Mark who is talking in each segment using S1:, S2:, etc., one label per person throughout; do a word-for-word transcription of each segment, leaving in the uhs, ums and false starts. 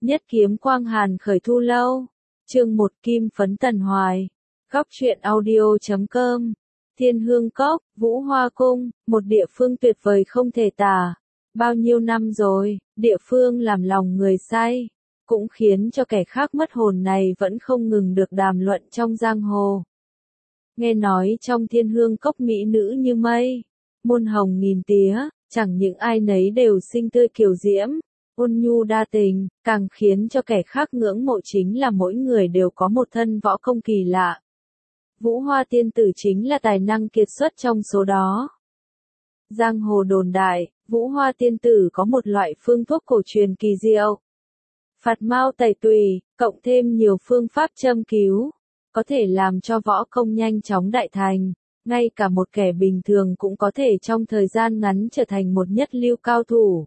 S1: Nhất kiếm quang hàn khởi thu lâu. Chương một Kim phấn tần hoài. Góc truyện audio chấm com. Thiên Hương Cốc, Vũ Hoa Cung, một địa phương tuyệt vời không thể tả. Bao nhiêu năm rồi, địa phương làm lòng người say, cũng khiến cho kẻ khác mất hồn này vẫn không ngừng được đàm luận trong giang hồ. Nghe nói trong Thiên Hương Cốc mỹ nữ như mây, muôn hồng nghìn tía, chẳng những ai nấy đều xinh tươi kiều diễm, ôn nhu đa tình, càng khiến cho kẻ khác ngưỡng mộ chính là mỗi người đều có một thân võ công kỳ lạ. Vũ Hoa tiên tử chính là tài năng kiệt xuất trong số đó. Giang hồ đồn đại, Vũ Hoa tiên tử có một loại phương thuốc cổ truyền kỳ diệu. Phạt mao tẩy tùy, cộng thêm nhiều phương pháp châm cứu, có thể làm cho võ công nhanh chóng đại thành, ngay cả một kẻ bình thường cũng có thể trong thời gian ngắn trở thành một nhất lưu cao thủ.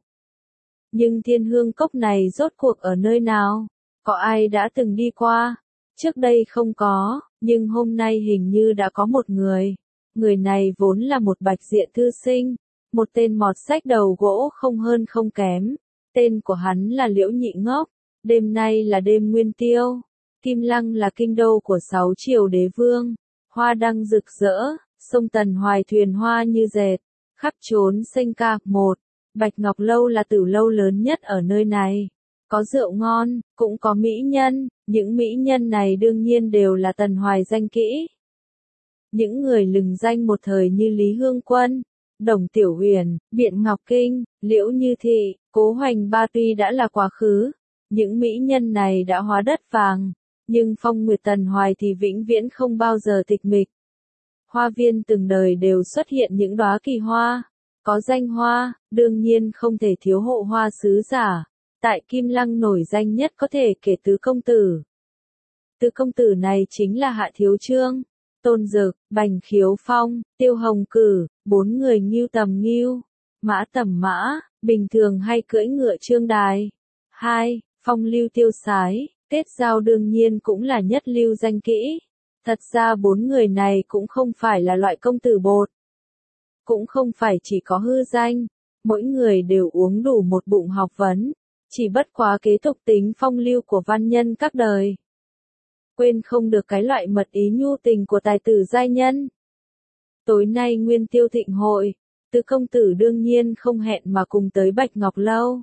S1: Nhưng Thiên Hương Cốc này rốt cuộc ở nơi nào? Có ai đã từng đi qua? Trước đây không có, nhưng hôm nay hình như đã có một người. Người này vốn là một bạch diện thư sinh, một tên mọt sách đầu gỗ không hơn không kém. Tên của hắn là Liễu Nhị Ngốc. Đêm nay là đêm nguyên tiêu. Kim Lăng là kinh đô của sáu triều đế vương. Hoa đăng rực rỡ, sông Tần Hoài thuyền hoa như dệt, khắp trốn xanh ca. Một, Bạch Ngọc Lâu là tử lâu lớn nhất ở nơi này. Có rượu ngon, cũng có mỹ nhân, những mỹ nhân này đương nhiên đều là Tần Hoài danh kỹ. Những người lừng danh một thời như Lý Hương Quân, Đồng Tiểu Huyền, Biện Ngọc Kinh, Liễu Như Thị, Cố Hoành Ba tuy đã là quá khứ, những mỹ nhân này đã hóa đất vàng, nhưng phong nguyệt Tần Hoài thì vĩnh viễn không bao giờ tịch mịch. Hoa viên từng đời đều xuất hiện những đóa kỳ hoa, có danh hoa, đương nhiên không thể thiếu hộ hoa sứ giả. Tại Kim Lăng nổi danh nhất có thể kể Tứ Công Tử. Tứ Công Tử này chính là Hạ Thiếu Trương, Tôn Dực, Bành Khiếu Phong, Tiêu Hồng Cử, bốn người Ngưu Tầm Ngưu, Mã Tầm Mã, bình thường hay cưỡi ngựa Trương Đài. Hai, Phong Lưu Tiêu Sái, kết giao đương nhiên cũng là nhất lưu danh kỹ. Thật ra bốn người này cũng không phải là loại công tử bột. Cũng không phải chỉ có hư danh, mỗi người đều uống đủ một bụng học vấn. Chỉ bất quá kế tục tính phong lưu của văn nhân các đời. Quên không được cái loại mật ý nhu tình của tài tử giai nhân. Tối nay nguyên tiêu thịnh hội, Tứ Công Tử đương nhiên không hẹn mà cùng tới Bạch Ngọc Lâu.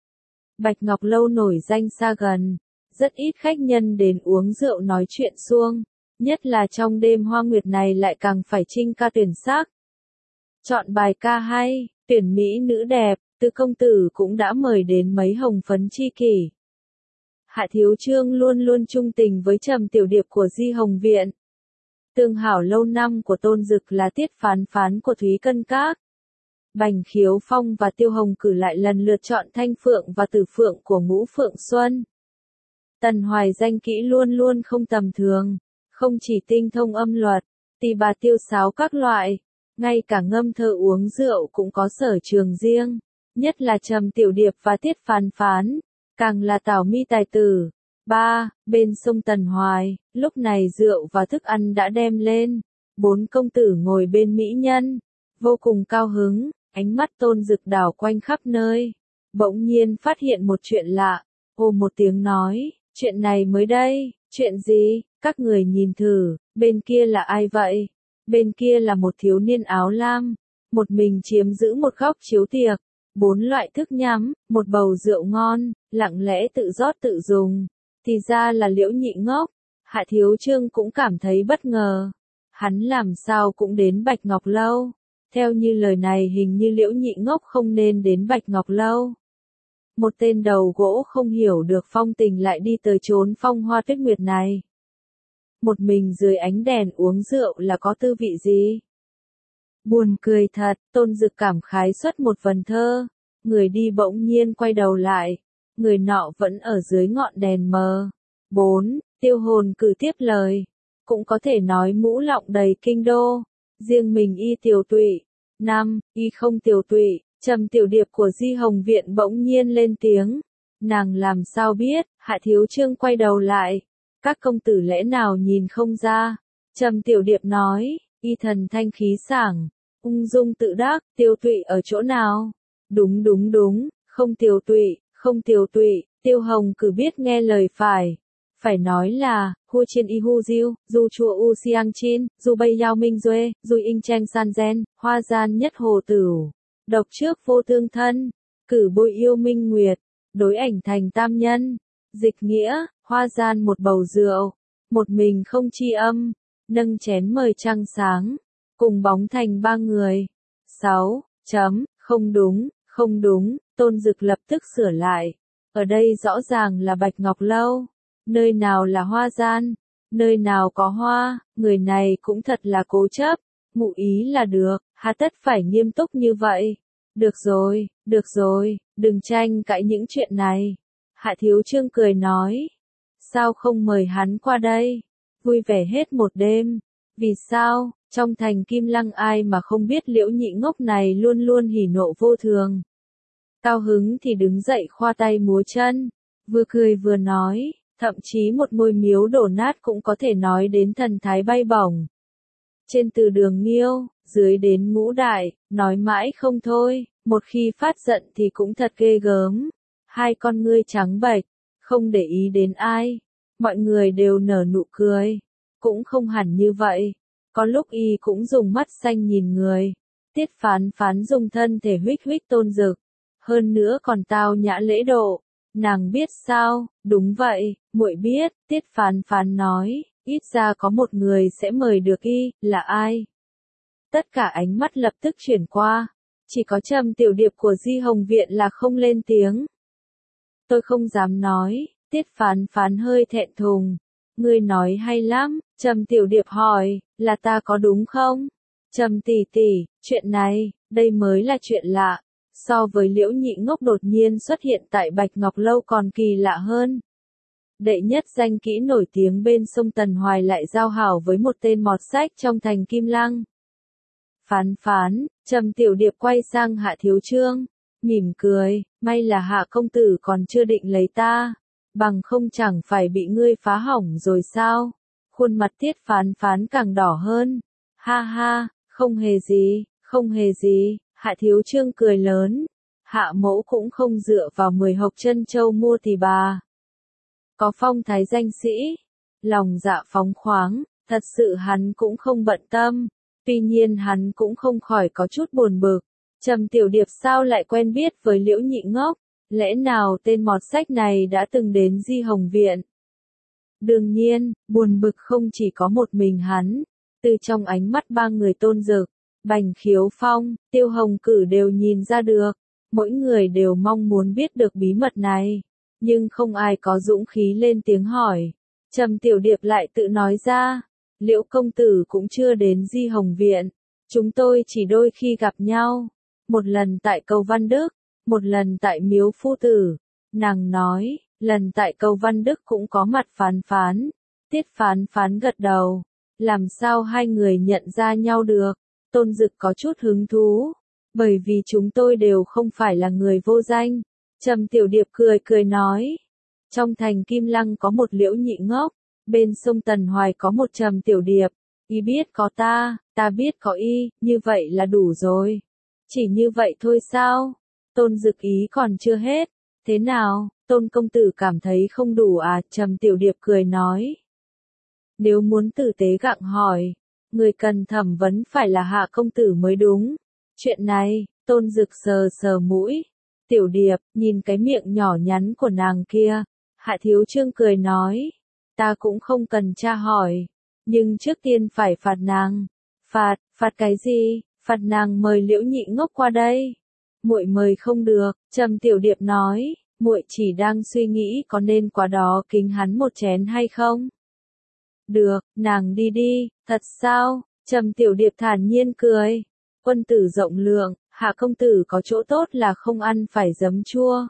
S1: Bạch Ngọc Lâu nổi danh xa gần, rất ít khách nhân đến uống rượu nói chuyện suông, nhất là trong đêm hoa nguyệt này lại càng phải chinh ca tuyển sắc. Chọn bài ca hay, tuyển mỹ nữ đẹp. Tứ Công Tử cũng đã mời đến mấy hồng phấn chi kỷ. Hạ Thiếu Trương luôn luôn trung tình với Trầm Tiểu Điệp của Di Hồng Viện. Tương hảo lâu năm của Tôn Dực là Tiết Phán Phán của Thúy Cân Các. Bành Khiếu Phong và Tiêu Hồng Cử lại lần lượt chọn Thanh Phượng và Tử Phượng của Ngũ Phượng Xuân. Tần Hoài danh kỹ luôn luôn không tầm thường, không chỉ tinh thông âm luật, tỳ bà tiêu sáo các loại, ngay cả ngâm thơ uống rượu cũng có sở trường riêng. Nhất là Trầm Tiểu Điệp và Tiết Phán Phán, càng là tảo mi tài tử. Ba, bên sông Tần Hoài, lúc này rượu và thức ăn đã đem lên. Bốn công tử ngồi bên mỹ nhân, vô cùng cao hứng, ánh mắt Tôn Dực đảo quanh khắp nơi. Bỗng nhiên phát hiện một chuyện lạ, ồ một tiếng nói, chuyện này mới đây, chuyện gì, các người nhìn thử, bên kia là ai vậy? Bên kia là một thiếu niên áo lam, một mình chiếm giữ một góc chiếu tiệc. Bốn loại thức nhắm, một bầu rượu ngon, lặng lẽ tự rót tự dùng. Thì ra là Liễu Nhị Ngốc. Hạ Thiếu Trương cũng cảm thấy bất ngờ. Hắn làm sao cũng đến Bạch Ngọc Lâu. Theo như lời này hình như Liễu Nhị Ngốc không nên đến Bạch Ngọc Lâu. Một tên đầu gỗ không hiểu được phong tình lại đi tới chốn phong hoa tuyết nguyệt này. Một mình dưới ánh đèn uống rượu là có tư vị gì? Buồn cười thật, Tôn Dực cảm khái xuất một vần thơ. Người đi bỗng nhiên quay đầu lại. Người nọ vẫn ở dưới ngọn đèn mờ. Bốn, Tiêu Hồn Cử tiếp lời. Cũng có thể nói mũ lọng đầy kinh đô. Riêng mình y tiều tụy. Năm, y không tiều tụy. Trầm Tiểu Điệp của Di Hồng Viện bỗng nhiên lên tiếng. Nàng làm sao biết? Hạ Thiếu Trương quay đầu lại. Các công tử lẽ nào nhìn không ra? Trầm Tiểu Điệp nói. Y thần thanh khí sảng, ung dung tự đắc, tiêu tụy ở chỗ nào? Đúng đúng đúng, không tiều tụy, không tiều tụy, Tiêu Hồng Cử biết nghe lời phải. Phải nói là, Hu Chiên Y Hu Diêu, Du Chua U Siang Chin, Du Bay Yao Minh Duê, Du In Cheng San Gen, Hoa Gian Nhất Hồ Tửu. Độc trước vô tương thân, cử bội yêu minh nguyệt, đối ảnh thành tam nhân. Dịch nghĩa, hoa gian một bầu rượu, một mình không tri âm, nâng chén mời trăng sáng, cùng bóng thành ba người. sáu. Chấm, không đúng, không đúng, Tôn Dực lập tức sửa lại. Ở đây rõ ràng là Bạch Ngọc Lâu, nơi nào là hoa gian, nơi nào có hoa, người này cũng thật là cố chấp, ngụ ý là được, hà tất phải nghiêm túc như vậy. Được rồi, được rồi, đừng tranh cãi những chuyện này. Hạ Thiếu Trương cười nói. Sao không mời hắn qua đây? Vui vẻ hết một đêm. Vì sao, trong thành Kim Lăng ai mà không biết Liễu Nhị Ngốc này luôn luôn hỉ nộ vô thường. Cao hứng thì đứng dậy khoa tay múa chân, vừa cười vừa nói, thậm chí một ngôi miếu đổ nát cũng có thể nói đến thần thái bay bổng. Trên từ đường Nghiêu, dưới đến Ngũ Đại, nói mãi không thôi, một khi phát giận thì cũng thật ghê gớm. Hai con ngươi trắng bệch, không để ý đến ai, mọi người đều nở nụ cười, cũng không hẳn như vậy, có lúc y cũng dùng mắt xanh nhìn người. Tiết Phán Phán dùng thân thể huých huých Tôn Dực, hơn nữa còn tao nhã lễ độ. Nàng biết sao? Đúng vậy, muội biết, Tiết Phán Phán nói, ít ra có một người sẽ mời được y, là ai? Tất cả ánh mắt lập tức chuyển qua, chỉ có Trầm Tiểu Điệp của Di Hồng Viện là không lên tiếng. Tôi không dám nói, Tiết Phán Phán hơi thẹn thùng. Ngươi nói hay lắm, Trầm Tiểu Điệp hỏi, là ta có đúng không? Trầm tỷ tỷ, chuyện này, đây mới là chuyện lạ. So với Liễu Nhị Ngốc đột nhiên xuất hiện tại Bạch Ngọc Lâu còn kỳ lạ hơn. Đệ nhất danh kỹ nổi tiếng bên sông Tần Hoài lại giao hảo với một tên mọt sách trong thành Kim Lăng. Phán Phán, Trầm Tiểu Điệp quay sang Hạ Thiếu Trương, mỉm cười, may là Hạ công tử còn chưa định lấy ta, bằng không chẳng phải bị ngươi phá hỏng rồi sao? Khuôn mặt Tiết Phán Phán càng đỏ hơn. Ha ha, không hề gì, không hề gì. Hạ Thiếu Trương cười lớn, Hạ mẫu cũng không dựa vào mười hộc chân châu mua thì bà. Có phong thái danh sĩ, lòng dạ phóng khoáng, thật sự hắn cũng không bận tâm, tuy nhiên hắn cũng không khỏi có chút buồn bực. Trầm Tiểu Điệp sao lại quen biết với Liễu Nhị Ngốc, lẽ nào tên mọt sách này đã từng đến Di Hồng Viện? Đương nhiên, buồn bực không chỉ có một mình hắn, từ trong ánh mắt ba người Tôn Dực, Bành Khiếu Phong, Tiêu Hồng Cử đều nhìn ra được, mỗi người đều mong muốn biết được bí mật này, nhưng không ai có dũng khí lên tiếng hỏi. Trầm Tiểu Điệp lại tự nói ra, Liễu công tử cũng chưa đến Di Hồng Viện, chúng tôi chỉ đôi khi gặp nhau, một lần tại cầu Văn Đức, một lần tại miếu Phu Tử. Nàng nói, lần tại cầu Văn Đức cũng có mặt Phán Phán. Tiết Phán Phán gật đầu, làm sao hai người nhận ra nhau được? Tôn Dực có chút hứng thú, bởi vì chúng tôi đều không phải là người vô danh. Trầm Tiểu Điệp cười cười nói, trong thành Kim Lăng có một Liễu Nhị Ngốc, bên sông Tần Hoài có một Trầm Tiểu Điệp, y biết có ta, ta biết có y, như vậy là đủ rồi. Chỉ như vậy thôi sao? Tôn Dực ý còn chưa hết, thế nào, Tôn công tử cảm thấy không đủ à? Trầm Tiểu Điệp cười nói, nếu muốn tử tế gặng hỏi, người cần thẩm vấn phải là Hạ công tử mới đúng. Chuyện này, Tôn Dực sờ sờ mũi. Tiểu Điệp, nhìn cái miệng nhỏ nhắn của nàng kia. Hạ Thiếu Trương cười nói, ta cũng không cần tra hỏi, nhưng trước tiên phải phạt nàng. Phạt, phạt cái gì? Phạt nàng mời Liễu Nhị Ngốc qua đây. Muội mời không được, Trầm Tiểu Điệp nói, muội chỉ đang suy nghĩ có nên qua đó kính hắn một chén hay không. Được, nàng đi đi, thật sao? Trầm Tiểu Điệp thản nhiên cười. Quân tử rộng lượng, Hạ công tử có chỗ tốt là không ăn phải giấm chua.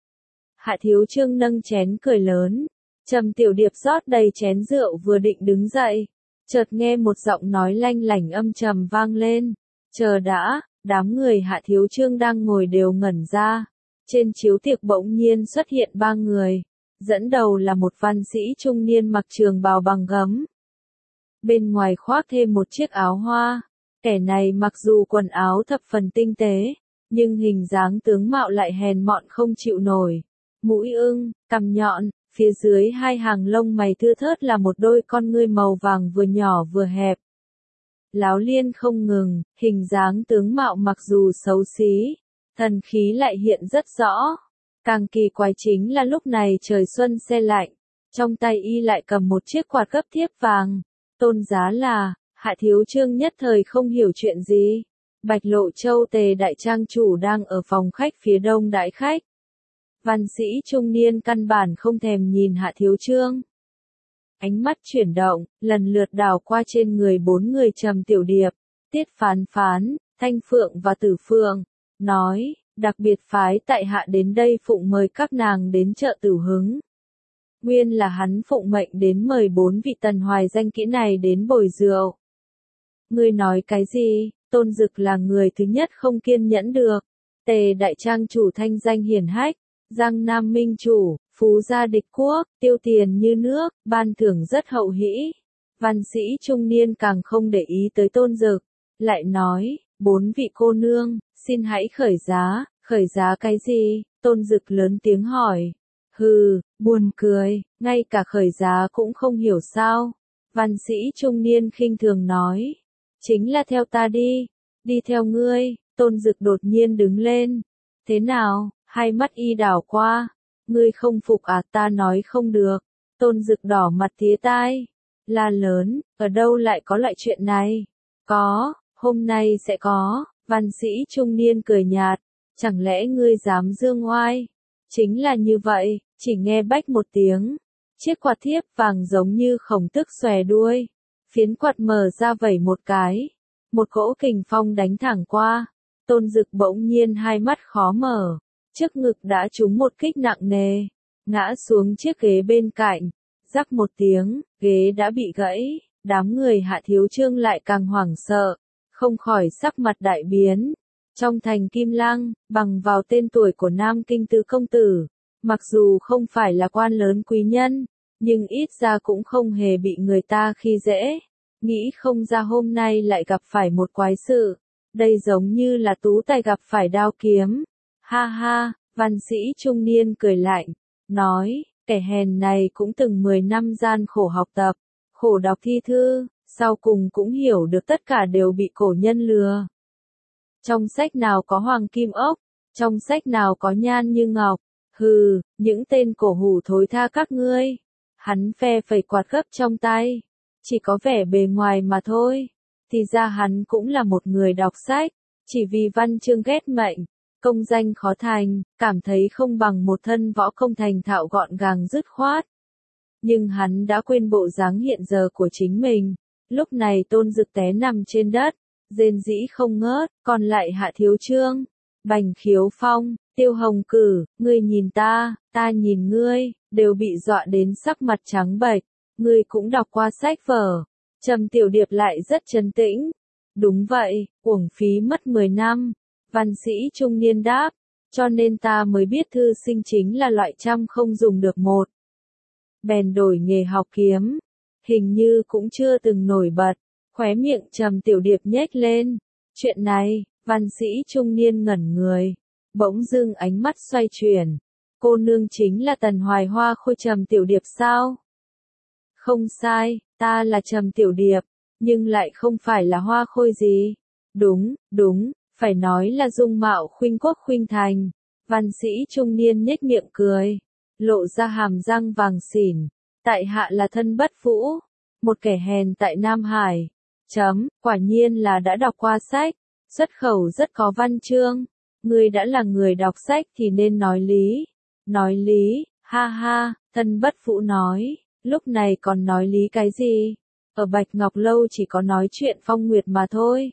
S1: Hạ Thiếu Trương nâng chén cười lớn. Trầm Tiểu Điệp rót đầy chén rượu vừa định đứng dậy, chợt nghe một giọng nói lanh lảnh âm trầm vang lên. Chờ đã, đám người Hạ Thiếu Trương đang ngồi đều ngẩn ra. Trên chiếu tiệc bỗng nhiên xuất hiện ba người. Dẫn đầu là một văn sĩ trung niên mặc trường bào bằng gấm. Bên ngoài khoác thêm một chiếc áo hoa. Kẻ này mặc dù quần áo thập phần tinh tế, nhưng hình dáng tướng mạo lại hèn mọn không chịu nổi. mũi ưng, cằm nhọn, phía dưới hai hàng lông mày thưa thớt là một đôi con ngươi màu vàng vừa nhỏ vừa hẹp. Láo liên không ngừng, hình dáng tướng mạo mặc dù xấu xí, thần khí lại hiện rất rõ. Càng kỳ quái chính là lúc này trời xuân se lạnh, trong tay y lại cầm một chiếc quạt gấp thiếp vàng. Tôn giá là, Hạ Thiếu Chương nhất thời không hiểu chuyện gì. Bạch Lộ Châu Tề đại trang chủ đang ở phòng khách phía đông đại khách. Văn sĩ trung niên căn bản không thèm nhìn Hạ Thiếu Chương. Ánh mắt chuyển động, lần lượt đảo qua trên người bốn người Trầm Tiểu Điệp, Tiết Phán Phán, Thanh Phượng và Tử Phượng, nói, đặc biệt phái tại hạ đến đây phụng mời các nàng đến chợ Tử Hứng. Nguyên là hắn phụng mệnh đến mời bốn vị tần hoài danh kỹ này đến bồi rượu. Ngươi nói cái gì? Tôn Dực là người thứ nhất không kiên nhẫn được. Tề đại trang chủ thanh danh hiển hách, Giang Nam minh chủ, phú gia địch quốc, tiêu tiền như nước, ban thưởng rất hậu hĩ. Văn sĩ trung niên càng không để ý tới Tôn Dực, lại nói, bốn vị cô nương, xin hãy khởi giá. Khởi giá cái gì? Tôn Dực lớn tiếng hỏi. Hừ, buồn cười, ngay cả khởi giá cũng không hiểu sao. Văn sĩ trung niên khinh thường nói. Chính là theo ta đi, đi theo ngươi. Tôn Dực đột nhiên đứng lên. Thế nào? Hai mắt y đảo qua. Ngươi không phục à? Ta nói không được. Tôn Dực đỏ mặt tía tai. La lớn, ở đâu lại có loại chuyện này? Có, hôm nay sẽ có. Văn sĩ trung niên cười nhạt. Chẳng lẽ ngươi dám dương oai? Chính là như vậy, chỉ nghe bách một tiếng. Chiếc quạt thiếp vàng giống như khổng tức xòe đuôi. Phiến quạt mở ra vẩy một cái. Một cỗ kình phong đánh thẳng qua. Tôn Dực bỗng nhiên hai mắt khó mở. Trước ngực đã trúng một kích nặng nề. Ngã xuống chiếc ghế bên cạnh. Rắc một tiếng, ghế đã bị gãy. Đám người Hạ Thiếu Chương lại càng hoảng sợ. Không khỏi sắc mặt đại biến. Trong thành Kim Lăng, bằng vào tên tuổi của Nam Kinh Tứ Công Tử, mặc dù không phải là quan lớn quý nhân, nhưng ít ra cũng không hề bị người ta khi dễ. Nghĩ không ra hôm nay lại gặp phải một quái sự, đây giống như là tú tài gặp phải đao kiếm. Ha ha, văn sĩ trung niên cười lạnh, nói, kẻ hèn này cũng từng mười năm gian khổ học tập, khổ đọc thi thư, sau cùng cũng hiểu được tất cả đều bị cổ nhân lừa. Trong sách nào có hoàng kim ốc, trong sách nào có nhan như ngọc, hừ, những tên cổ hủ thối tha các ngươi. Hắn phe phẩy quạt gấp trong tay, chỉ có vẻ bề ngoài mà thôi, thì ra hắn cũng là một người đọc sách, chỉ vì văn chương ghét mệnh, công danh khó thành, cảm thấy không bằng một thân võ công thành thạo gọn gàng dứt khoát. Nhưng hắn đã quên bộ dáng hiện giờ của chính mình, lúc này Tôn Dực té nằm trên đất. Rên rĩ không ngớt, còn lại Hạ Thiếu Chương, Bành Khiếu Phong, Tiêu Hồng Cử, ngươi nhìn ta, ta nhìn ngươi, đều bị dọa đến sắc mặt trắng bệch. Ngươi cũng đọc qua sách vở. Trầm Tiểu Điệp lại rất trấn tĩnh. Đúng vậy, uổng phí mất mười năm. Văn sĩ trung niên đáp, cho nên ta mới biết thư sinh chính là loại trăm không dùng được một. Bèn đổi nghề học kiếm, hình như cũng chưa từng nổi bật. Khóe miệng Trầm Tiểu Điệp nhếch lên. Chuyện này, văn sĩ trung niên ngẩn người. Bỗng dưng ánh mắt xoay chuyển. Cô nương chính là Tần Hoài Hoa Khôi Trầm Tiểu Điệp sao? Không sai, ta là Trầm Tiểu Điệp, nhưng lại không phải là Hoa Khôi gì. Đúng, đúng, phải nói là dung mạo khuynh quốc khuynh thành. Văn sĩ trung niên nhếch miệng cười, lộ ra hàm răng vàng xỉn. Tại hạ là thân Bất Vũ, một kẻ hèn tại Nam Hải. Chấm, quả nhiên là đã đọc qua sách, xuất khẩu rất có văn chương. Ngươi đã là người đọc sách thì nên nói lý. Nói lý, ha ha, thân Bất Vũ nói, lúc này còn nói lý cái gì? Ở Bạch Ngọc Lâu chỉ có nói chuyện phong nguyệt mà thôi.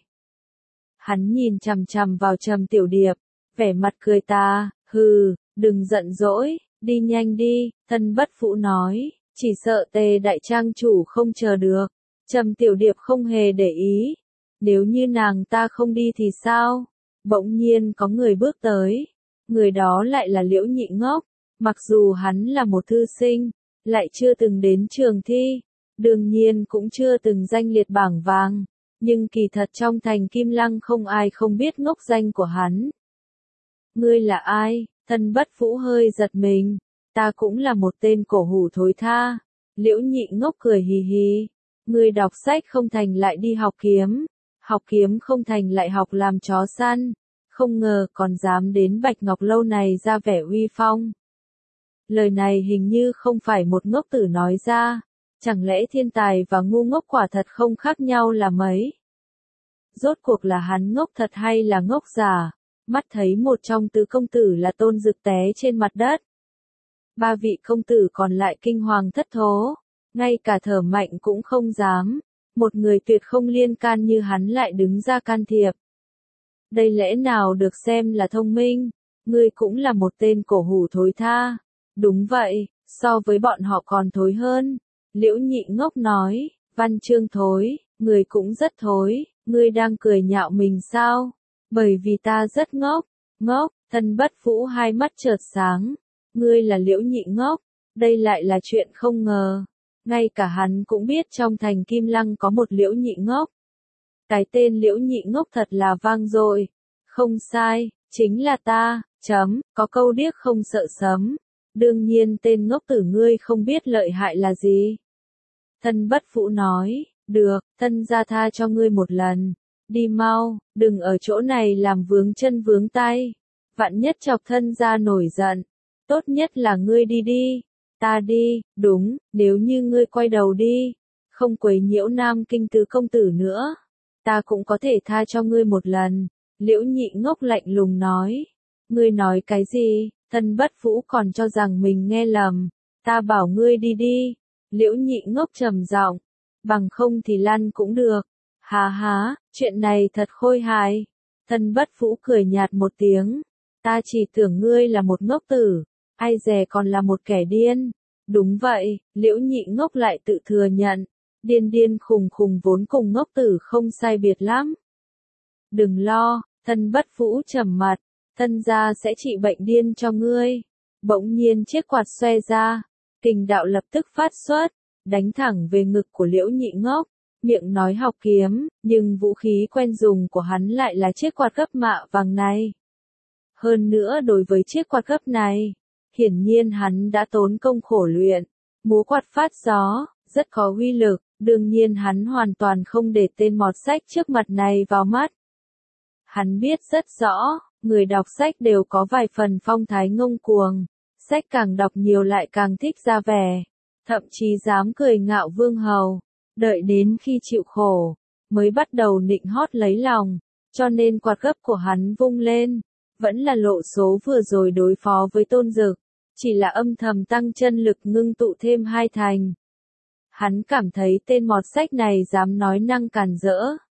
S1: Hắn nhìn chằm chằm vào Trầm Tiểu Điệp, vẻ mặt cười ta, hừ, đừng giận dỗi, đi nhanh đi, thân Bất Vũ nói, chỉ sợ Tề đại trang chủ không chờ được. Trầm Tiểu Điệp không hề để ý. Nếu như nàng ta không đi thì sao? Bỗng nhiên có người bước tới. Người đó lại là Liễu Nhị Ngốc. Mặc dù hắn là một thư sinh, lại chưa từng đến trường thi, đương nhiên cũng chưa từng danh liệt bảng vàng. Nhưng kỳ thật trong thành Kim Lăng không ai không biết ngốc danh của hắn. Ngươi là ai? Thân Bất Vũ hơi giật mình, ta cũng là một tên cổ hủ thối tha. Liễu Nhị Ngốc cười hì hì, ngươi đọc sách không thành lại đi học kiếm, học kiếm không thành lại học làm chó săn, không ngờ còn dám đến Bạch Ngọc Lâu này ra vẻ uy phong. Lời này hình như không phải một ngốc tử nói ra, chẳng lẽ thiên tài và ngu ngốc quả thật không khác nhau là mấy? Rốt cuộc là hắn ngốc thật hay là ngốc giả? Mắt thấy một trong tứ công tử là Tôn Dực té trên mặt đất. Ba vị công tử còn lại kinh hoàng thất thố, ngay cả thở mạnh cũng không dám, một người tuyệt không liên can như hắn lại đứng ra can thiệp. Đây lẽ nào được xem là thông minh, ngươi cũng là một tên cổ hủ thối tha. Đúng vậy, so với bọn họ còn thối hơn. Liễu Nhị Ngốc nói, Văn Chương thối, người cũng rất thối, ngươi đang cười nhạo mình sao? Bởi vì ta rất ngốc, ngốc, Thân Bất Vũ hai mắt chợt sáng, ngươi là Liễu Nhị Ngốc, đây lại là chuyện không ngờ. Ngay cả hắn cũng biết trong thành Kim Lăng có một Liễu Nhị Ngốc. Cái tên Liễu Nhị Ngốc thật là vang dội. Không sai, chính là ta, chấm, có câu điếc không sợ sấm. Đương nhiên tên ngốc tử ngươi không biết lợi hại là gì. Thân Bất Vũ nói, được, thân gia tha cho ngươi một lần. Đi mau, đừng ở chỗ này làm vướng chân vướng tay. Vạn nhất chọc thân gia nổi giận. Tốt nhất là ngươi đi đi. Ta đi, đúng, nếu như ngươi quay đầu đi. Không quấy nhiễu Nam Kinh tứ công tử nữa. Ta cũng có thể tha cho ngươi một lần. Liễu Nhị Ngốc lạnh lùng nói. Ngươi nói cái gì? Thân Bất Vũ còn cho rằng mình nghe lầm. Ta bảo ngươi đi đi. Liễu Nhị Ngốc trầm giọng. Bằng không thì lăn cũng được. Hà há, chuyện này thật khôi hài. Thân Bất Vũ cười nhạt một tiếng. Ta chỉ tưởng ngươi là một ngốc tử. Ai dè còn là một kẻ điên. Đúng vậy, Liễu Nhị Ngốc lại tự thừa nhận. Điên điên khùng khùng vốn cùng ngốc tử không sai biệt lắm. Đừng lo, Thân Bất Vũ trầm mặt. Thân gia sẽ trị bệnh điên cho ngươi. Bỗng nhiên chiếc quạt xoe ra, kình đạo lập tức phát xuất, đánh thẳng về ngực của Liễu Nhị Ngốc, miệng nói học kiếm, nhưng vũ khí quen dùng của hắn lại là chiếc quạt gấp mạ vàng này. Hơn nữa đối với chiếc quạt gấp này, hiển nhiên hắn đã tốn công khổ luyện, múa quạt phát gió, rất có uy lực, đương nhiên hắn hoàn toàn không để tên mọt sách trước mặt này vào mắt. Hắn biết rất rõ, người đọc sách đều có vài phần phong thái ngông cuồng, sách càng đọc nhiều lại càng thích ra vẻ, thậm chí dám cười ngạo vương hầu, đợi đến khi chịu khổ, mới bắt đầu nịnh hót lấy lòng, cho nên quạt gấp của hắn vung lên, vẫn là lộ số vừa rồi đối phó với Tôn Dực, chỉ là âm thầm tăng chân lực ngưng tụ thêm hai thành. Hắn cảm thấy tên mọt sách này dám nói năng càn rỡ.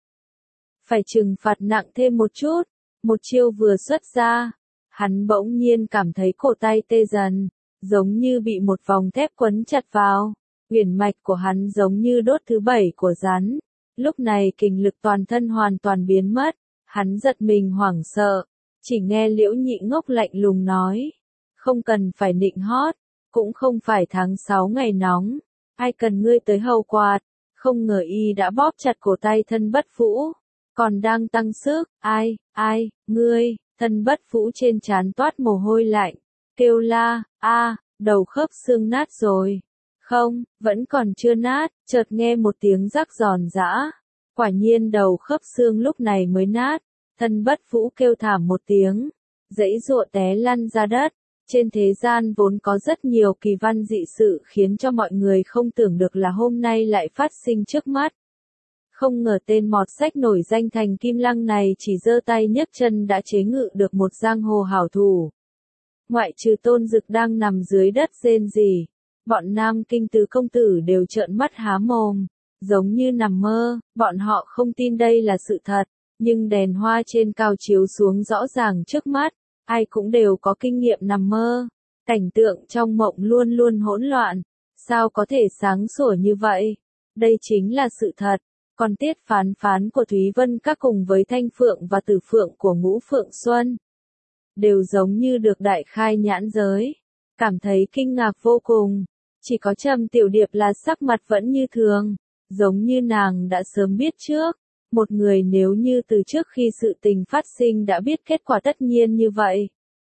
S1: Phải trừng phạt nặng thêm một chút. Một chiêu vừa xuất ra, hắn bỗng nhiên cảm thấy cổ tay tê dần, giống như bị một vòng thép quấn chặt vào. Uyển mạch của hắn giống như đốt thứ bảy của rắn. Lúc này kình lực toàn thân hoàn toàn biến mất, hắn giật mình hoảng sợ, chỉ nghe Liễu Nhị Ngốc lạnh lùng nói, không cần phải nịnh hót, cũng không phải tháng sáu ngày nóng, ai cần ngươi tới hầu quạt. Không ngờ y đã bóp chặt cổ tay Thân Bất Vũ. Còn đang tăng sức, ai, ai, ngươi, Thân Bất Vũ trên trán toát mồ hôi lạnh, kêu la, a, đầu khớp xương nát rồi. Không, vẫn còn chưa nát, chợt nghe một tiếng rắc giòn giã. Quả nhiên đầu khớp xương lúc này mới nát, Thân Bất Vũ kêu thảm một tiếng, giãy giụa té lăn ra đất. Trên thế gian vốn có rất nhiều kỳ văn dị sự khiến cho mọi người không tưởng được là hôm nay lại phát sinh trước mắt. Không ngờ tên mọt sách nổi danh thành Kim Lăng này chỉ giơ tay nhấc chân đã chế ngự được một giang hồ hảo thủ. Ngoại trừ Tôn Dực đang nằm dưới đất rên rỉ, bọn Nam Kinh tứ công tử đều trợn mắt há mồm, giống như nằm mơ, bọn họ không tin đây là sự thật, nhưng đèn hoa trên cao chiếu xuống rõ ràng trước mắt, ai cũng đều có kinh nghiệm nằm mơ, cảnh tượng trong mộng luôn luôn hỗn loạn, sao có thể sáng sủa như vậy? Đây chính là sự thật. Còn tiết phán phán của Thúy Vân Các cùng với Thanh Phượng và Tử Phượng của Ngũ Phượng Xuân, đều giống như được đại khai nhãn giới, cảm thấy kinh ngạc vô cùng. Chỉ có Trầm Tiểu Điệp là sắc mặt vẫn như thường, giống như nàng đã sớm biết trước. Một người nếu như từ trước khi sự tình phát sinh đã biết kết quả tất nhiên như vậy,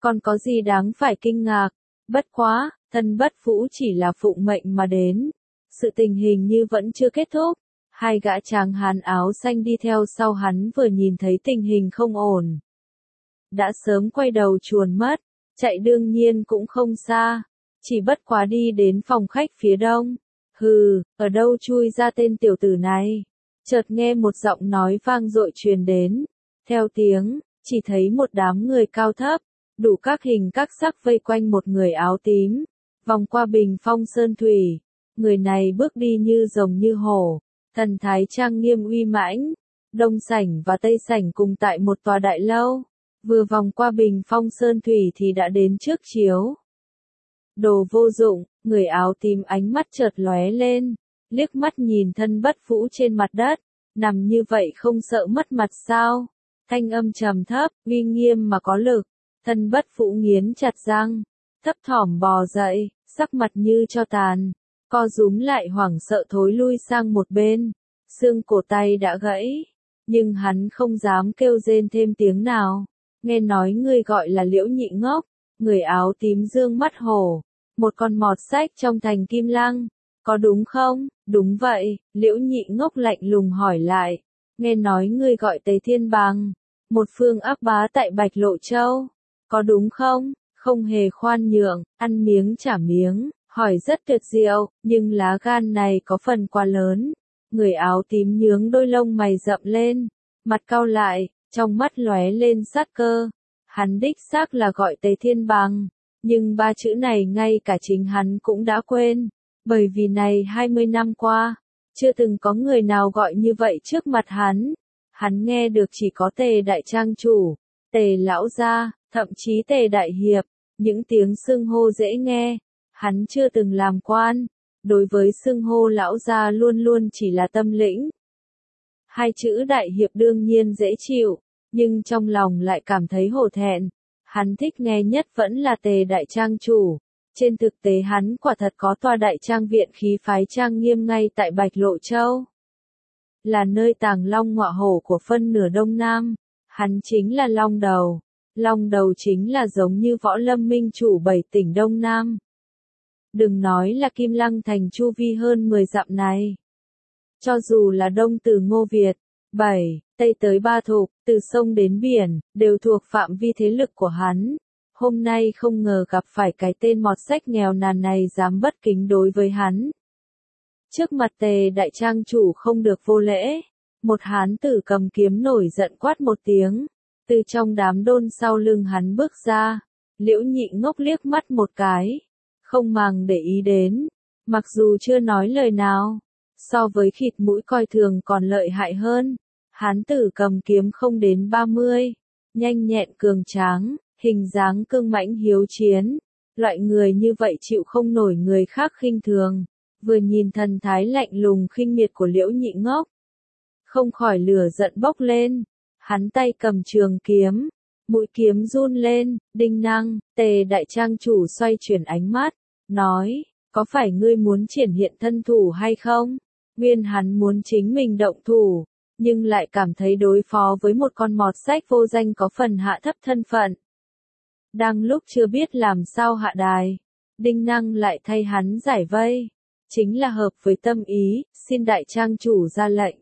S1: còn có gì đáng phải kinh ngạc, bất quá, thân bất vũ chỉ là phụng mệnh mà đến. Sự tình hình như vẫn chưa kết thúc, hai gã tráng hán áo xanh đi theo sau hắn vừa nhìn thấy tình hình không ổn. Đã sớm quay đầu chuồn mất, chạy đương nhiên cũng không xa, chỉ bất quá đi đến phòng khách phía đông. Hừ, ở đâu chui ra tên tiểu tử này? Chợt nghe một giọng nói vang dội truyền đến. Theo tiếng, chỉ thấy một đám người cao thấp, đủ các hình các sắc vây quanh một người áo tím, vòng qua bình phong sơn thủy. Người này bước đi như rồng như hổ, thần thái trang nghiêm uy mãnh. Đông sảnh và tây sảnh cùng tại một tòa đại lâu, vừa vòng qua bình phong sơn thủy thì đã đến trước chiếu. Đồ vô dụng, người áo tím ánh mắt chợt lóe lên, liếc mắt nhìn thân bất vũ trên mặt đất, nằm như vậy không sợ mất mặt sao? Thanh âm trầm thấp, uy nghiêm mà có lực. Thân bất vũ nghiến chặt răng, thấp thỏm bò dậy, sắc mặt như cho tàn, co rúm lại hoảng sợ thối lui sang một bên, xương cổ tay đã gãy, nhưng hắn không dám kêu rên thêm tiếng nào. Nghe nói ngươi gọi là Liễu Nhị Ngốc, người áo tím dương mắt hổ, một con mọt sách trong thành Kim Lăng, có đúng không? Đúng vậy, Liễu Nhị Ngốc lạnh lùng hỏi lại, nghe nói ngươi gọi Tề Thiên Bằng, một phương ác bá tại Bạch Lộ Châu, có đúng không? Không hề khoan nhượng, ăn miếng trả miếng, hỏi rất tuyệt diệu, nhưng lá gan này có phần quá lớn. Người áo tím nhướng đôi lông mày rậm lên, mặt cau lại, trong mắt lóe lên sát cơ. Hắn đích xác là gọi Tề Thiên Bằng, nhưng ba chữ này ngay cả chính hắn cũng đã quên, bởi vì này hai mươi năm qua, chưa từng có người nào gọi như vậy trước mặt hắn. Hắn nghe được chỉ có Tề đại trang chủ, Tề lão gia, thậm chí Tề đại hiệp, những tiếng xưng hô dễ nghe. Hắn chưa từng làm quan, đối với xưng hô lão gia luôn luôn chỉ là tâm lĩnh. Hai chữ đại hiệp đương nhiên dễ chịu, nhưng trong lòng lại cảm thấy hổ thẹn. Hắn thích nghe nhất vẫn là Tề đại trang chủ. Trên thực tế hắn quả thật có tòa đại trang viện khí phái trang nghiêm ngay tại Bạch Lộ Châu, là nơi tàng long ngọa hổ của phân nửa Đông Nam. Hắn chính là Long Đầu. Long Đầu chính là giống như võ lâm minh chủ bảy tỉnh Đông Nam. Đừng nói là Kim Lăng thành chu vi hơn mười dặm này. Cho dù là Đông từ Ngô Việt, bảy, Tây tới Ba Thục, từ sông đến biển, đều thuộc phạm vi thế lực của hắn. Hôm nay không ngờ gặp phải cái tên mọt sách nghèo nàn này dám bất kính đối với hắn. Trước mặt Tề đại trang chủ không được vô lễ, một hán tử cầm kiếm nổi giận quát một tiếng, từ trong đám đôn sau lưng hắn bước ra. Liễu Nhị Ngốc liếc mắt một cái, không màng để ý đến, mặc dù chưa nói lời nào, so với khịt mũi coi thường còn lợi hại hơn. Hán tử cầm kiếm không đến ba mươi, nhanh nhẹn cường tráng, hình dáng cương mãnh hiếu chiến, loại người như vậy chịu không nổi người khác khinh thường. Vừa nhìn thần thái lạnh lùng khinh miệt của Liễu Nhị Ngốc, không khỏi lửa giận bốc lên. Hắn tay cầm trường kiếm, mũi kiếm run lên, đinh năng. Tề đại trang chủ xoay chuyển ánh mắt, nói, có phải ngươi muốn triển hiện thân thủ hay không? Nguyên hắn muốn chính mình động thủ, nhưng lại cảm thấy đối phó với một con mọt sách vô danh có phần hạ thấp thân phận. Đang lúc chưa biết làm sao hạ đài, đinh năng lại thay hắn giải vây, chính là hợp với tâm ý, xin đại trang chủ ra lệnh.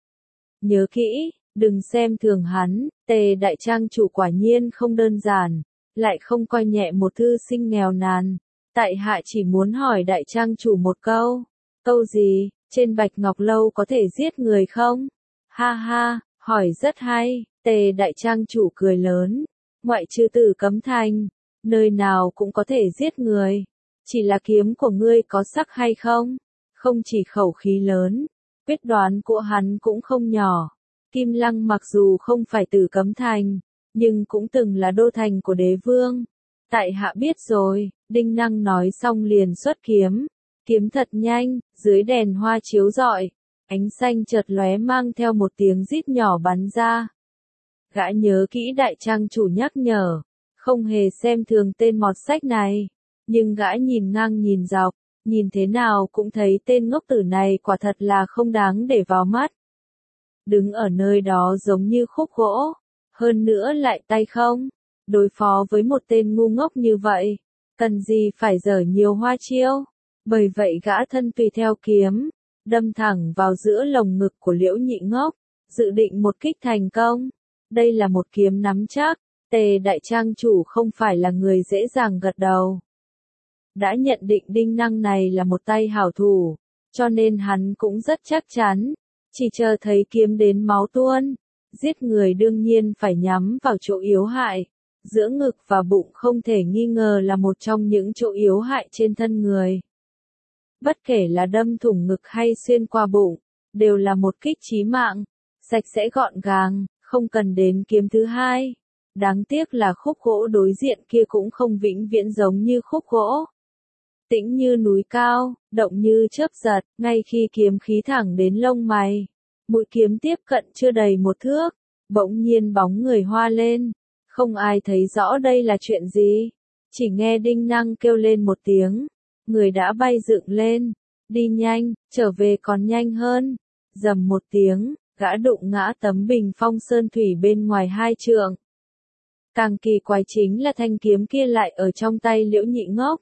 S1: Nhớ kỹ, đừng xem thường hắn. Tề đại trang chủ quả nhiên không đơn giản, lại không coi nhẹ một thư sinh nghèo nàn. Tại hạ chỉ muốn hỏi đại trang chủ một câu. Câu gì? Trên Bạch Ngọc Lâu có thể giết người không? Ha ha, hỏi rất hay. Tề đại trang chủ cười lớn. Ngoại trừ Tử Cấm Thành, nơi nào cũng có thể giết người. Chỉ là kiếm của ngươi có sắc hay không? Không chỉ khẩu khí lớn, quyết đoán của hắn cũng không nhỏ. Kim Lăng mặc dù không phải Tử Cấm Thành, nhưng cũng từng là đô thành của đế vương. Tại hạ biết rồi. Đinh năng nói xong liền xuất kiếm. Kiếm thật nhanh, dưới đèn hoa chiếu rọi, ánh xanh chợt lóe mang theo một tiếng rít nhỏ bắn ra. Gã nhớ kỹ đại trang chủ nhắc nhở, không hề xem thường tên mọt sách này, nhưng gã nhìn ngang nhìn dọc, nhìn thế nào cũng thấy tên ngốc tử này quả thật là không đáng để vào mắt. Đứng ở nơi đó giống như khúc gỗ, hơn nữa lại tay không, Đối phó với một tên ngu ngốc như vậy, cần gì phải dở nhiều hoa chiêu. Bởi vậy gã thân tùy theo kiếm, đâm thẳng vào giữa lồng ngực của Liễu Nhị Ngốc, dự định một kích thành công. Đây là một kiếm nắm chắc, Tề đại trang chủ không phải là người dễ dàng gật đầu. Đã nhận định Đinh Năng này là một tay hảo thủ, cho nên hắn cũng rất chắc chắn, chỉ chờ thấy kiếm đến máu tuôn. Giết người đương nhiên phải nhắm vào chỗ yếu hại, giữa ngực và bụng không thể nghi ngờ là một trong những chỗ yếu hại trên thân người. Bất kể là đâm thủng ngực hay xuyên qua bụng, đều là một kích chí mạng, sạch sẽ gọn gàng, không cần đến kiếm thứ hai. Đáng tiếc là khúc gỗ đối diện kia cũng không vĩnh viễn giống như khúc gỗ. Tĩnh như núi cao, động như chớp giật, ngay khi kiếm khí thẳng đến lông mày. Mũi kiếm tiếp cận chưa đầy một thước, bỗng nhiên bóng người hoa lên. Không ai thấy rõ đây là chuyện gì, chỉ nghe Đinh Năng kêu lên một tiếng. Người đã bay dựng lên, đi nhanh, trở về còn nhanh hơn. Rầm một tiếng, gã đụng ngã tấm bình phong sơn thủy bên ngoài hai trượng. Càng kỳ quái chính là thanh kiếm kia lại ở trong tay Liễu Nhị Ngốc.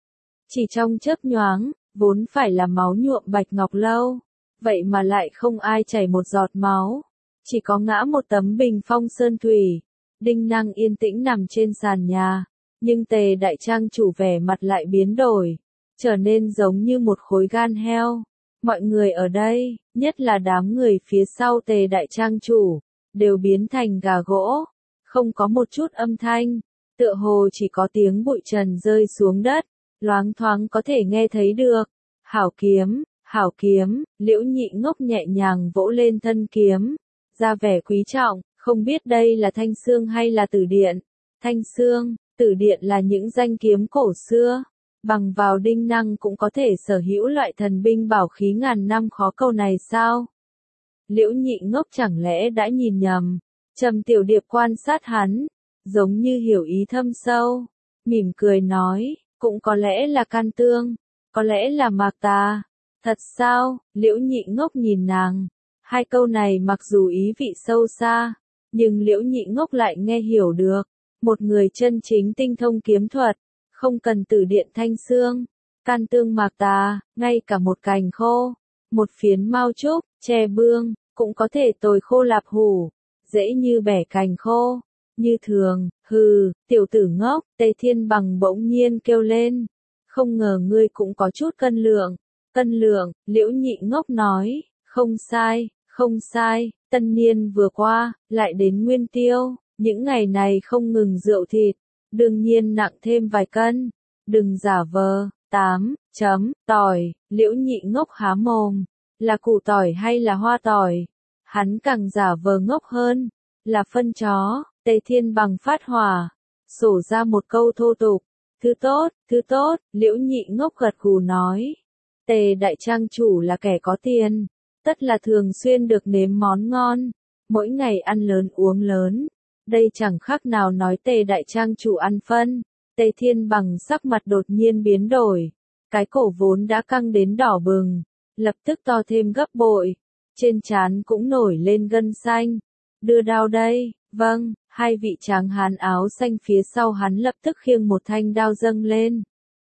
S1: Chỉ trong chớp nhoáng, vốn phải là máu nhuộm bạch ngọc lâu, vậy mà lại không ai chảy một giọt máu, chỉ có ngã một tấm bình phong sơn thủy. Đinh Năng yên tĩnh nằm trên sàn nhà, nhưng Tề đại trang chủ vẻ mặt lại biến đổi, trở nên giống như một khối gan heo. Mọi người ở đây, nhất là đám người phía sau Tề đại trang chủ, đều biến thành gà gỗ, không có một chút âm thanh, tựa hồ chỉ có tiếng bụi trần rơi xuống đất, loáng thoáng có thể nghe thấy được. Hảo kiếm, hảo kiếm, Liễu Nhị Ngốc nhẹ nhàng vỗ lên thân kiếm, ra vẻ quý trọng, không biết đây là Thanh Xương hay là Tử Điện. Thanh Xương, Tử Điện là những danh kiếm cổ xưa, bằng vào Đinh Năng cũng có thể sở hữu loại thần binh bảo khí ngàn năm khó cầu này sao? Liễu Nhị Ngốc chẳng lẽ đã nhìn nhầm? Trầm Tiểu Điệp quan sát hắn, giống như hiểu ý thâm sâu, mỉm cười nói, cũng có lẽ là Can Tương, có lẽ là Mạc Tà. Thật sao? Liễu Nhị Ngốc nhìn nàng. Hai câu này mặc dù ý vị sâu xa, nhưng Liễu Nhị Ngốc lại nghe hiểu được. Một người chân chính tinh thông kiếm thuật, không cần Tử Điện Thanh Xương, Can Tương Mạc Tà, ngay cả một cành khô, một phiến mao trúc, tre bương, cũng có thể tồi khô lạp hủ, dễ như bẻ cành khô. Như thường, hừ, tiểu tử ngốc, Tề Thiên Bằng bỗng nhiên kêu lên. Không ngờ ngươi cũng có chút cân lượng. Cân lượng, Liễu Nhị Ngốc nói, không sai, không sai, tân niên vừa qua, lại đến Nguyên Tiêu, những ngày này không ngừng rượu thịt, đương nhiên nặng thêm vài cân, đừng giả vờ. Tám, chấm, tỏi, Liễu Nhị Ngốc há mồm, là củ tỏi hay là hoa tỏi? Hắn càng giả vờ ngốc hơn, là phân chó. Tề Thiên Bằng phát hỏa, sổ ra một câu thô tục, thứ tốt, thứ tốt, Liễu Nhị Ngốc gật gù nói. Tề đại trang chủ là kẻ có tiền, tất là thường xuyên được nếm món ngon, mỗi ngày ăn lớn uống lớn, đây chẳng khác nào nói Tề đại trang chủ ăn phân. Tề Thiên Bằng sắc mặt đột nhiên biến đổi, cái cổ vốn đã căng đến đỏ bừng, lập tức to thêm gấp bội, trên trán cũng nổi lên gân xanh. Đưa đao đây. Vâng, hai vị tráng hán áo xanh phía sau hắn lập tức khiêng một thanh đao dâng lên.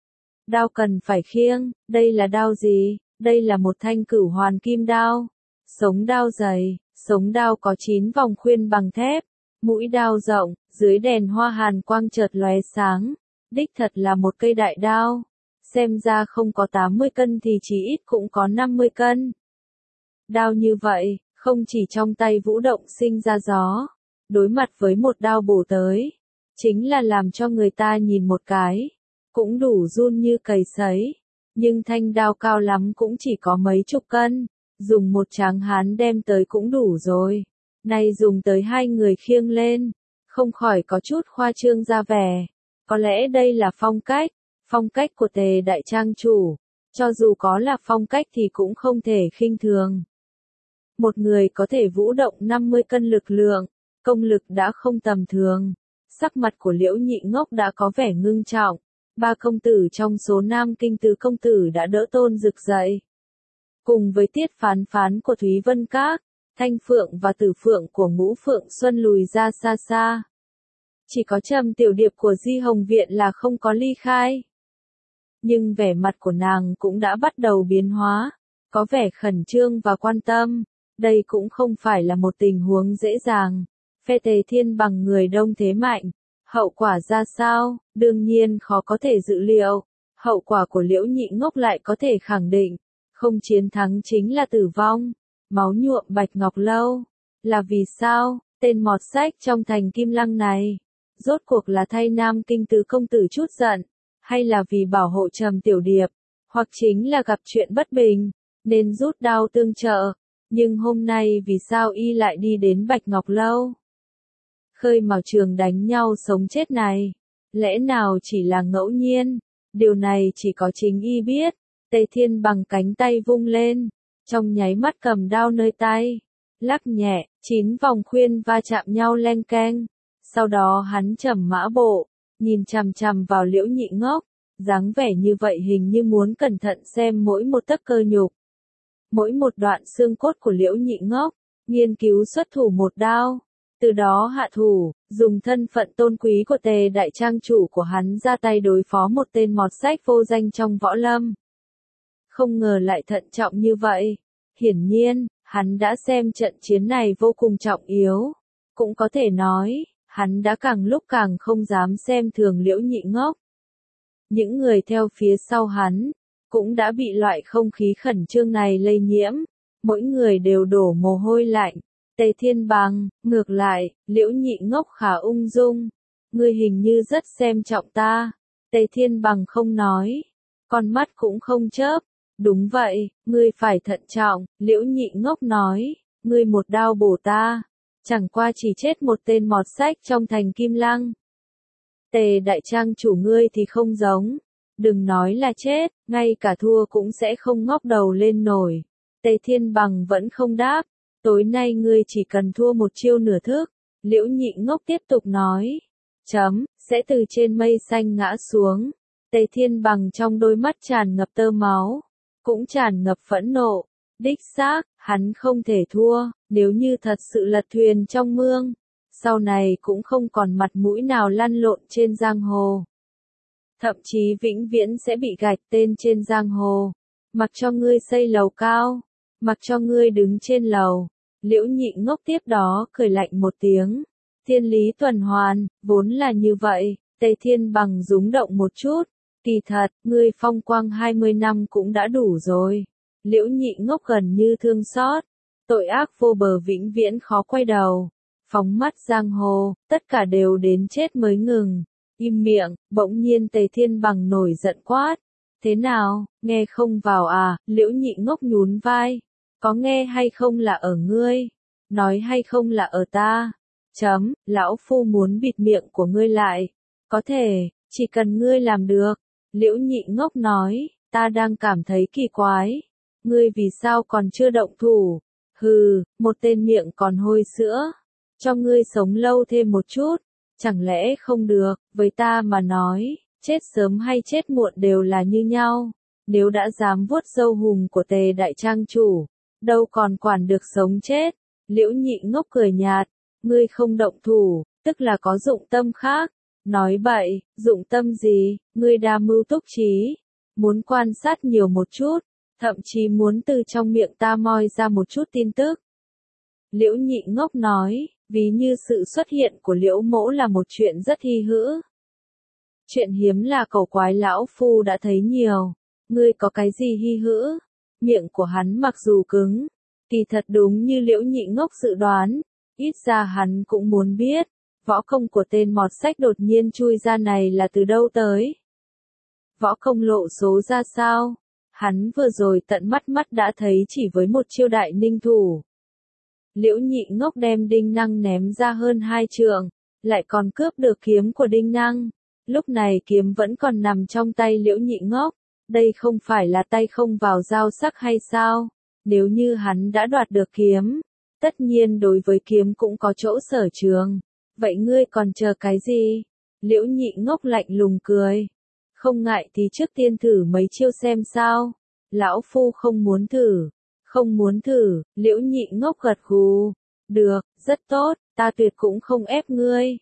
S1: Đao cần phải khiêng, đây là đao gì? Đây là một thanh cửu hoàn kim đao. Sống đao dày, sống đao có chín vòng khuyên bằng thép, mũi đao rộng, dưới đèn hoa hàn quang chợt lóe sáng. Đích thật là một cây đại đao. Xem ra không có tám mươi cân thì chỉ ít cũng có năm mươi cân. Đao như vậy, không chỉ trong tay vũ động sinh ra gió. Đối mặt với một đao bổ tới, chính là làm cho người ta nhìn một cái, cũng đủ run như cầy sấy. Nhưng thanh đao cao lắm cũng chỉ có mấy chục cân, dùng một tráng hán đem tới cũng đủ rồi. Nay dùng tới hai người khiêng lên, không khỏi có chút khoa trương ra vẻ. Có lẽ đây là phong cách, phong cách của Tề đại trang chủ, cho dù có là phong cách thì cũng không thể khinh thường. Một người có thể vũ động năm mươi cân lực lượng, công lực đã không tầm thường. Sắc mặt của Liễu Nhị Ngốc đã có vẻ ngưng trọng. Ba công tử trong số Nam Kinh tứ công tử đã đỡ Tôn Dực dậy. Cùng với tiết phán phán của Thúy Vân Các, Thanh Phượng và Tử Phượng của Ngũ Phượng Xuân lùi ra xa xa. Chỉ có Trầm Tiểu Điệp của Di Hồng Viện là không có ly khai. Nhưng vẻ mặt của nàng cũng đã bắt đầu biến hóa, có vẻ khẩn trương và quan tâm. Đây cũng không phải là một tình huống dễ dàng. Phe Tề Thiên bằng người đông thế mạnh. Hậu quả ra sao, đương nhiên khó có thể dự liệu. Hậu quả của Liễu Nhị Ngốc lại có thể khẳng định. Không chiến thắng chính là tử vong. Máu nhuộm Bạch Ngọc Lâu. Là vì sao, tên mọt sách trong thành Kim Lăng này. Rốt cuộc là thay Nam Kinh tứ công tử chút giận. Hay là vì bảo hộ Trầm Tiểu Điệp. Hoặc chính là gặp chuyện bất bình. Nên rút đao tương trợ. Nhưng hôm nay vì sao y lại đi đến Bạch Ngọc Lâu? Khơi mào trường đánh nhau sống chết này. Lẽ nào chỉ là ngẫu nhiên? Điều này chỉ có chính y biết. Tề Thiên bằng cánh tay vung lên. Trong nháy mắt cầm đao nơi tay. Lắc nhẹ, chín vòng khuyên va chạm nhau len keng. Sau đó hắn trầm mã bộ. Nhìn chằm chằm vào Liễu Nhị Ngốc. Dáng vẻ như vậy hình như muốn cẩn thận xem mỗi một tấc cơ nhục. Mỗi một đoạn xương cốt của Liễu Nhị Ngốc. Nghiên cứu xuất thủ một đao. Từ đó hạ thủ, dùng thân phận tôn quý của Tề đại trang chủ của hắn ra tay đối phó một tên mọt sách vô danh trong võ lâm. Không ngờ lại thận trọng như vậy. Hiển nhiên, hắn đã xem trận chiến này vô cùng trọng yếu. Cũng có thể nói, hắn đã càng lúc càng không dám xem thường Liễu Nhị Ngốc. Những người theo phía sau hắn, cũng đã bị loại không khí khẩn trương này lây nhiễm. Mỗi người đều đổ mồ hôi lạnh. Tề Thiên bằng, ngược lại, Liễu Nhị Ngốc khá ung dung. Ngươi hình như rất xem trọng ta. Tề Thiên bằng không nói. Con mắt cũng không chớp. Đúng vậy, ngươi phải thận trọng, Liễu Nhị Ngốc nói. Ngươi một đao bổ ta. Chẳng qua chỉ chết một tên mọt sách trong thành Kim Lăng. Tề đại trang chủ ngươi thì không giống. Đừng nói là chết, ngay cả thua cũng sẽ không ngóc đầu lên nổi. Tề Thiên bằng vẫn không đáp. Tối nay ngươi chỉ cần thua một chiêu nửa thức. Liễu Nhị Ngốc tiếp tục nói. Chấm, sẽ từ trên mây xanh ngã xuống. Tề Thiên bằng trong đôi mắt tràn ngập tơ máu. Cũng tràn ngập phẫn nộ. Đích xác, hắn không thể thua. Nếu như thật sự lật thuyền trong mương. Sau này cũng không còn mặt mũi nào lăn lộn trên giang hồ. Thậm chí vĩnh viễn sẽ bị gạch tên trên giang hồ. Mặc cho ngươi xây lầu cao. Mặc cho ngươi đứng trên lầu. Liễu Nhị Ngốc tiếp đó cười lạnh một tiếng. Thiên lý tuần hoàn, vốn là như vậy. Tề Thiên bằng rúng động một chút. Kỳ thật, ngươi phong quang hai mươi năm cũng đã đủ rồi. Liễu Nhị Ngốc gần như thương xót. Tội ác vô bờ vĩnh viễn khó quay đầu. Phóng mắt giang hồ, tất cả đều đến chết mới ngừng. Im miệng, bỗng nhiên Tề Thiên bằng nổi giận quát. Thế nào, nghe không vào à? Liễu Nhị Ngốc nhún vai. Có nghe hay không là ở ngươi, nói hay không là ở ta. Chấm, lão phu muốn bịt miệng của ngươi lại. Có thể, chỉ cần ngươi làm được. Liễu Nhị Ngốc nói, ta đang cảm thấy kỳ quái. Ngươi vì sao còn chưa động thủ? Hừ, một tên miệng còn hôi sữa. Cho ngươi sống lâu thêm một chút. Chẳng lẽ không được, với ta mà nói, chết sớm hay chết muộn đều là như nhau. Nếu đã dám vuốt râu hùm của Tề đại trang chủ, đâu còn quản được sống chết. Liễu Nhị Ngốc cười nhạt. Ngươi không động thủ, tức là có dụng tâm khác. Nói bậy, dụng tâm gì, ngươi đa mưu túc trí. Muốn quan sát nhiều một chút, thậm chí muốn từ trong miệng ta moi ra một chút tin tức. Liễu Nhị Ngốc nói, ví như sự xuất hiện của Liễu Mỗ là một chuyện rất hy hữu. Chuyện hiếm là cầu quái lão phu đã thấy nhiều. Ngươi có cái gì hy hữu? Miệng của hắn mặc dù cứng, kỳ thật đúng như Liễu Nhị Ngốc dự đoán, ít ra hắn cũng muốn biết, võ công của tên mọt sách đột nhiên chui ra này là từ đâu tới. Võ công lộ số ra sao? Hắn vừa rồi tận mắt mắt đã thấy chỉ với một chiêu đại ninh thủ. Liễu Nhị Ngốc đem Đinh Năng ném ra hơn hai trượng, lại còn cướp được kiếm của Đinh Năng. Lúc này kiếm vẫn còn nằm trong tay Liễu Nhị Ngốc. Đây không phải là tay không vào dao sắc hay sao? Nếu như hắn đã đoạt được kiếm, tất nhiên đối với kiếm cũng có chỗ sở trường. Vậy ngươi còn chờ cái gì? Liễu Nhị Ngốc lạnh lùng cười. Không ngại thì trước tiên thử mấy chiêu xem sao. Lão phu không muốn thử. Không muốn thử, Liễu Nhị Ngốc gật gù. Được, rất tốt, ta tuyệt cũng không ép ngươi.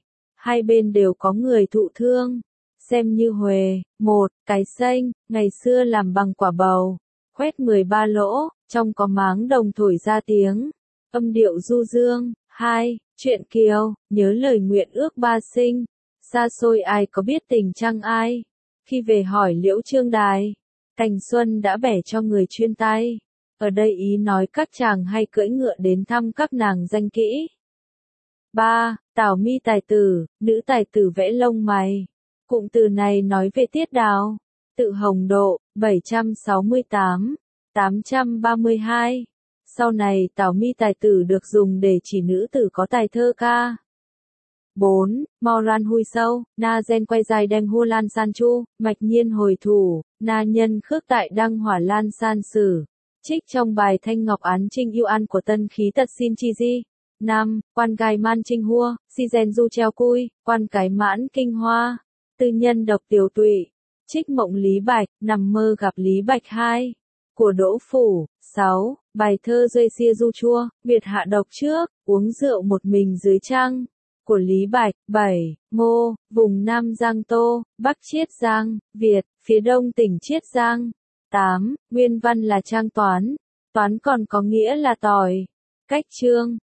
S1: hai bên đều có người thụ thương. Xem như Huề, một, cái xanh, ngày xưa làm bằng quả bầu, khoét mười ba lỗ, trong có máng đồng thổi ra tiếng, âm điệu du dương. Hai, chuyện kiều, nhớ lời nguyện ước ba sinh, xa xôi ai có biết tình chăng ai, khi về hỏi Liễu Trương Đài, Cảnh Xuân đã bẻ cho người chuyên tay. Ở đây ý nói các chàng hay cưỡi ngựa đến thăm các nàng danh kỹ. Ba, Tảo mi tài tử, nữ tài tử vẽ lông mày. Cụm từ này nói về Tiết Đào, Tự Hồng Độ, bảy trăm sáu mươi tám, tám trăm ba mươi hai. Sau này Tảo mi tài tử được dùng để chỉ nữ tử có tài thơ ca. Bốn, Moran hui sâu, na gen quay dài đem hua lan san chu, mạch nhiên hồi thủ, na nhân khước tại đăng hỏa lan san sử. Trích trong bài Thanh Ngọc Án Trinh yêu ăn của tân khí tật xin chi di. Năm, quan gai man trinh hua, si gen du treo cui, quan cái mãn kinh hoa. Tư nhân độc tiểu tụy. Trích mộng Lý Bạch, nằm mơ gặp Lý Bạch hai. Của Đỗ Phủ. Sáu, bài thơ rơi xia du chua, Việt hạ độc trước, uống rượu một mình dưới trăng. Của Lý Bạch. Bảy, Ngô, vùng Nam Giang Tô, Bắc Chiết Giang, Việt, phía đông tỉnh Chiết Giang. Tám, nguyên văn là trang toán. Toán còn có nghĩa là tỏi. Cách chương.